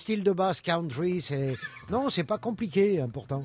style de basse country, c'est... Non, c'est pas compliqué, hein, pourtant.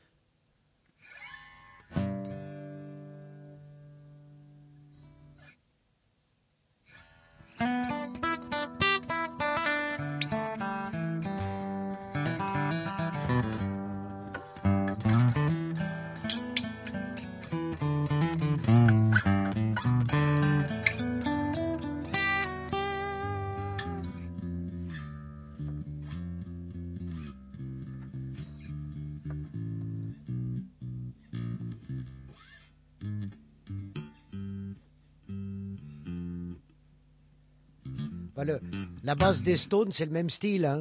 La basse des Stones, c'est le même style, hein.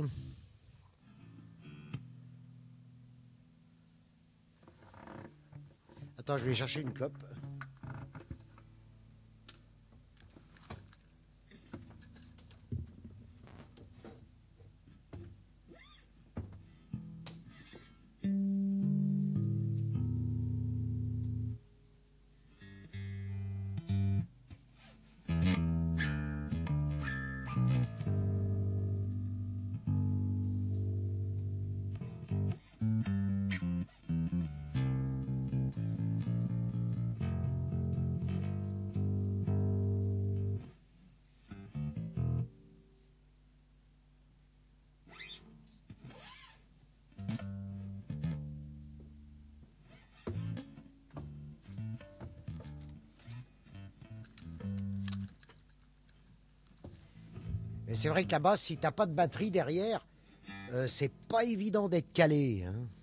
Attends, je vais chercher une clope. Mais c'est vrai que la basse, si t'as pas de batterie derrière, c'est pas évident d'être calé, hein.